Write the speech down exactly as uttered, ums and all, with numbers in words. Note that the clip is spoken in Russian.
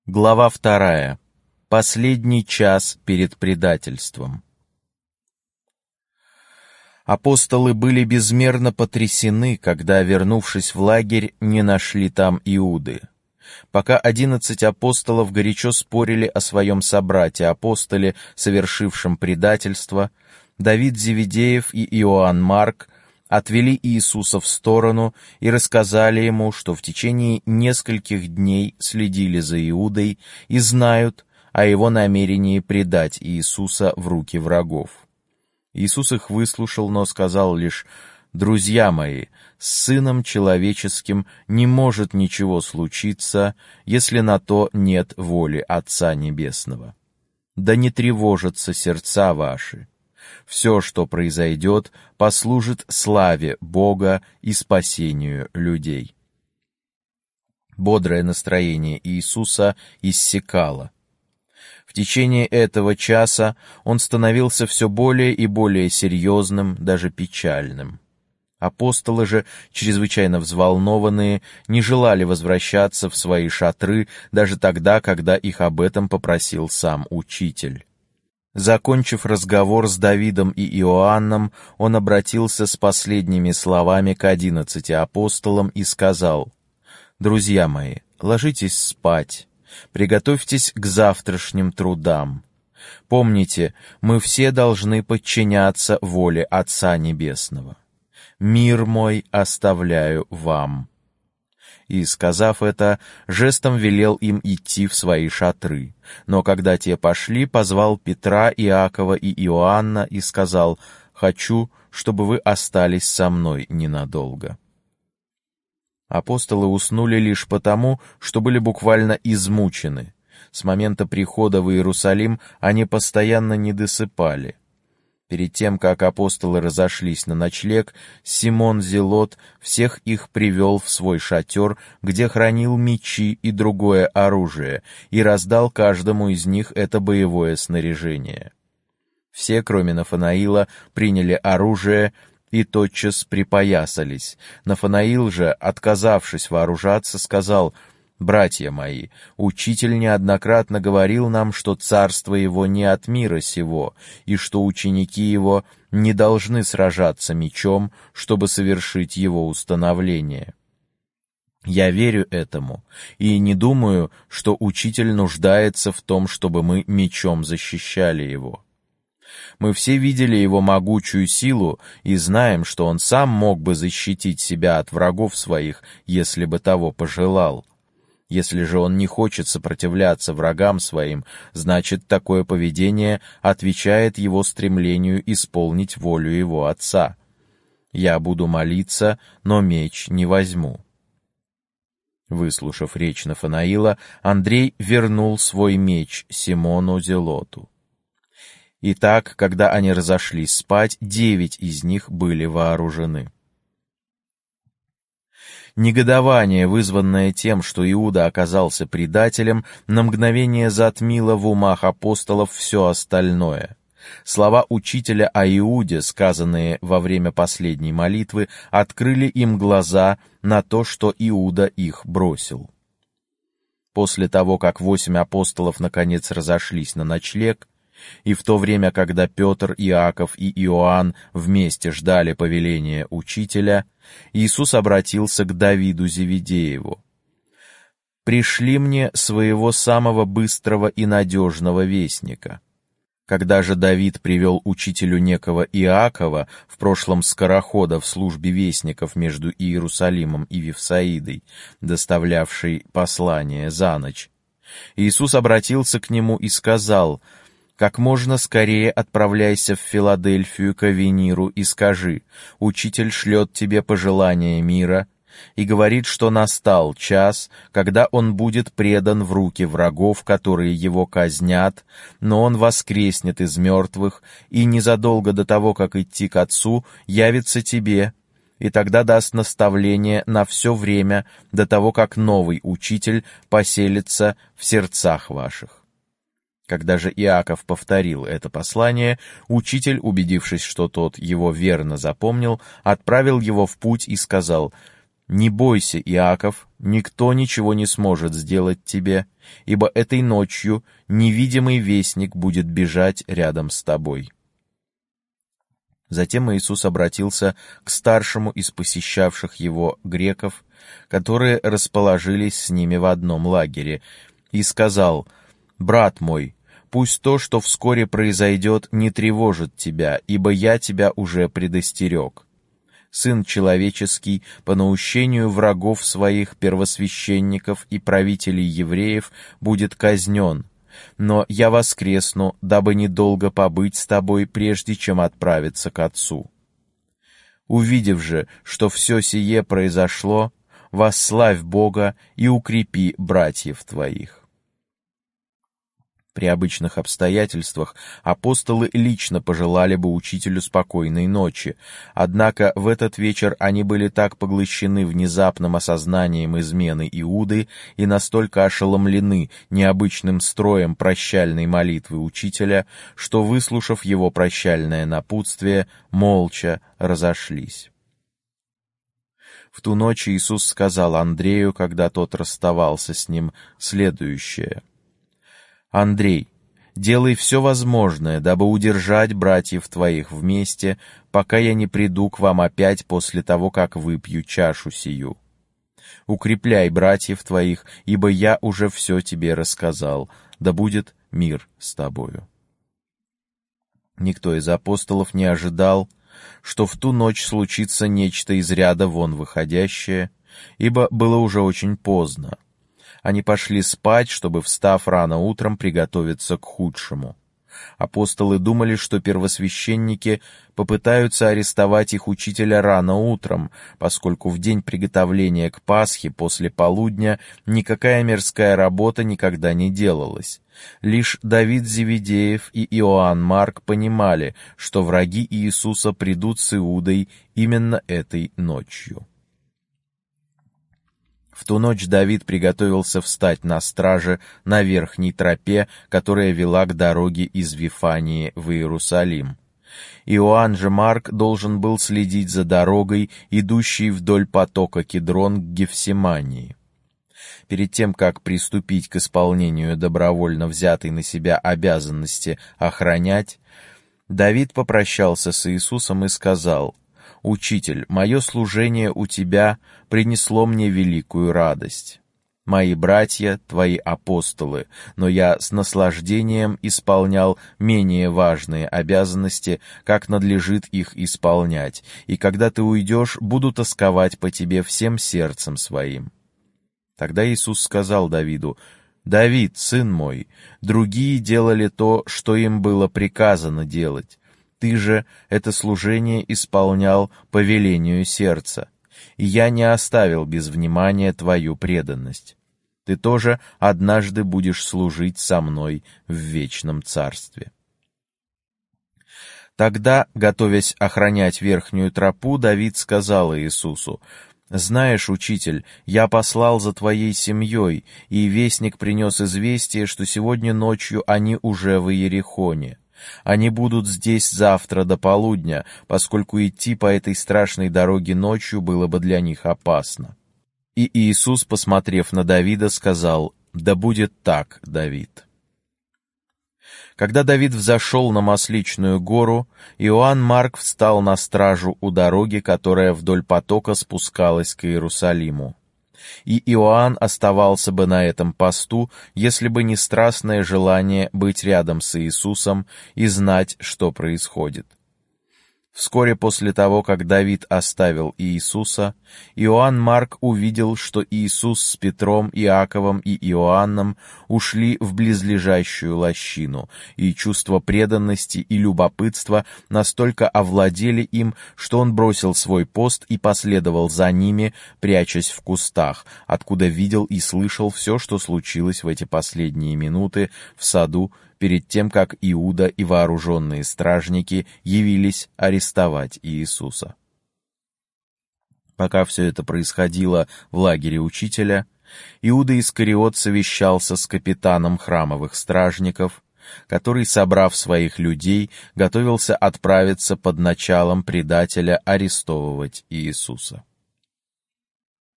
Глава вторая. Последний час перед предательством. Апостолы были безмерно потрясены, когда, вернувшись в лагерь, не нашли там Иуды. Пока одиннадцать апостолов горячо спорили о своем собрате-апостоле, совершившем предательство, Давид Зеведеев и Иоанн Марк отвели Иисуса в сторону и рассказали ему, что в течение нескольких дней следили за Иудой и знают о его намерении предать Иисуса в руки врагов. Иисус их выслушал, но сказал лишь: «Друзья мои, с Сыном Человеческим не может ничего случиться, если на то нет воли Отца Небесного. Да не тревожатся сердца ваши. Все, что произойдет, послужит славе Бога и спасению людей». Бодрое настроение Иисуса иссякало. В течение этого часа он становился все более и более серьезным, даже печальным. Апостолы же, чрезвычайно взволнованные, не желали возвращаться в свои шатры даже тогда, когда их об этом попросил сам Учитель. Закончив разговор с Давидом и Иоанном, он обратился с последними словами к одиннадцати апостолам и сказал: «Друзья мои, ложитесь спать, приготовьтесь к завтрашним трудам. Помните, мы все должны подчиняться воле Отца Небесного. Мир мой оставляю вам». И, сказав это, жестом велел им идти в свои шатры. Но когда те пошли, позвал Петра, Иакова и Иоанна и сказал: «Хочу, чтобы вы остались со мной ненадолго». Апостолы уснули лишь потому, что были буквально измучены. С момента прихода в Иерусалим они постоянно не досыпали. Перед тем, как апостолы разошлись на ночлег, Симон Зелот всех их привел в свой шатер, где хранил мечи и другое оружие, и раздал каждому из них это боевое снаряжение. Все, кроме Нафанаила, приняли оружие и тотчас припоясались. Нафанаил же, отказавшись вооружаться, сказал: «Братья мои, учитель неоднократно говорил нам, что царство его не от мира сего, и что ученики его не должны сражаться мечом, чтобы совершить его установление. Я верю этому, и не думаю, что учитель нуждается в том, чтобы мы мечом защищали его. Мы все видели его могучую силу и знаем, что он сам мог бы защитить себя от врагов своих, если бы того пожелал. Если же он не хочет сопротивляться врагам своим, значит, такое поведение отвечает его стремлению исполнить волю его Отца. Я буду молиться, но меч не возьму». Выслушав речь Нафанаила, Андрей вернул свой меч Симону Зелоту. Итак, когда они разошлись спать, девять из них были вооружены. Негодование, вызванное тем, что Иуда оказался предателем, на мгновение затмило в умах апостолов все остальное. Слова учителя о Иуде, сказанные во время последней молитвы, открыли им глаза на то, что Иуда их бросил. После того, как восемь апостолов наконец разошлись на ночлег, и в то время, когда Петр, Иаков и Иоанн вместе ждали повеления учителя, Иисус обратился к Давиду Зеведееву: «Пришли мне своего самого быстрого и надежного вестника». Когда же Давид привел учителю некого Иакова, в прошлом скорохода в службе вестников между Иерусалимом и Вифсаидой, доставлявший послание за ночь, Иисус обратился к нему и сказал: «Как можно скорее отправляйся в Филадельфию к Авениру и скажи: учитель шлет тебе пожелания мира и говорит, что настал час, когда он будет предан в руки врагов, которые его казнят, но он воскреснет из мертвых и незадолго до того, как идти к Отцу, явится тебе, и тогда даст наставление на все время до того, как новый учитель поселится в сердцах ваших». Когда же Иаков повторил это послание, учитель, убедившись, что тот его верно запомнил, отправил его в путь и сказал: «Не бойся, Иаков, никто ничего не сможет сделать тебе, ибо этой ночью невидимый вестник будет бежать рядом с тобой». Затем Иисус обратился к старшему из посещавших его греков, которые расположились с ними в одном лагере, и сказал: «Брат мой, пусть то, что вскоре произойдет, не тревожит тебя, ибо я тебя уже предостерег. Сын человеческий по наущению врагов своих, первосвященников и правителей евреев, будет казнен, но я воскресну, дабы недолго побыть с тобой, прежде чем отправиться к Отцу. Увидев же, что все сие произошло, восславь Бога и укрепи братьев твоих». При обычных обстоятельствах апостолы лично пожелали бы учителю спокойной ночи, однако в этот вечер они были так поглощены внезапным осознанием измены Иуды и настолько ошеломлены необычным строем прощальной молитвы учителя, что, выслушав его прощальное напутствие, молча разошлись. В ту ночь Иисус сказал Андрею, когда тот расставался с ним, следующее: «Андрей, делай все возможное, дабы удержать братьев твоих вместе, пока я не приду к вам опять после того, как выпью чашу сию. Укрепляй братьев твоих, ибо я уже все тебе рассказал, да будет мир с тобою». Никто из апостолов не ожидал, что в ту ночь случится нечто из ряда вон выходящее, ибо было уже очень поздно. Они пошли спать, чтобы, встав рано утром, приготовиться к худшему. Апостолы думали, что первосвященники попытаются арестовать их учителя рано утром, поскольку в день приготовления к Пасхе после полудня никакая мирская работа никогда не делалась. Лишь Давид Зеведеев и Иоанн Марк понимали, что враги Иисуса придут с Иудой именно этой ночью. В ту ночь Давид приготовился встать на страже на верхней тропе, которая вела к дороге из Вифании в Иерусалим. Иоанн же Марк должен был следить за дорогой, идущей вдоль потока Кидрон к Гефсимании. Перед тем, как приступить к исполнению добровольно взятой на себя обязанности охранять, Давид попрощался с Иисусом и сказал: «Учитель, мое служение у тебя принесло мне великую радость. Мои братья — твои апостолы, но я с наслаждением исполнял менее важные обязанности, как надлежит их исполнять, и когда ты уйдешь, буду тосковать по тебе всем сердцем своим». Тогда Иисус сказал Давиду: «Давид, сын мой, другие делали то, что им было приказано делать. Ты же это служение исполнял по велению сердца, и я не оставил без внимания твою преданность. Ты тоже однажды будешь служить со мной в вечном царстве». Тогда, готовясь охранять верхнюю тропу, Давид сказал Иисусу: «Знаешь, учитель, я послал за твоей семьей, и вестник принес известие, что сегодня ночью они уже в Иерихоне. Они будут здесь завтра до полудня, поскольку идти по этой страшной дороге ночью было бы для них опасно». И Иисус, посмотрев на Давида, сказал: «Да будет так, Давид». Когда Давид взошел на Масличную гору, Иоанн Марк встал на стражу у дороги, которая вдоль потока спускалась к Иерусалиму. И Иоанн оставался бы на этом посту, если бы не страстное желание быть рядом с Иисусом и знать, что происходит. Вскоре после того, как Давид оставил Иисуса, Иоанн Марк увидел, что Иисус с Петром, Иаковом и Иоанном ушли в близлежащую лощину, и чувство преданности и любопытства настолько овладели им, что он бросил свой пост и последовал за ними, прячась в кустах, откуда видел и слышал все, что случилось в эти последние минуты в саду, перед тем, как Иуда и вооруженные стражники явились арестовать Иисуса. Пока все это происходило в лагере учителя, Иуда Искариот совещался с капитаном храмовых стражников, который, собрав своих людей, готовился отправиться под началом предателя арестовывать Иисуса.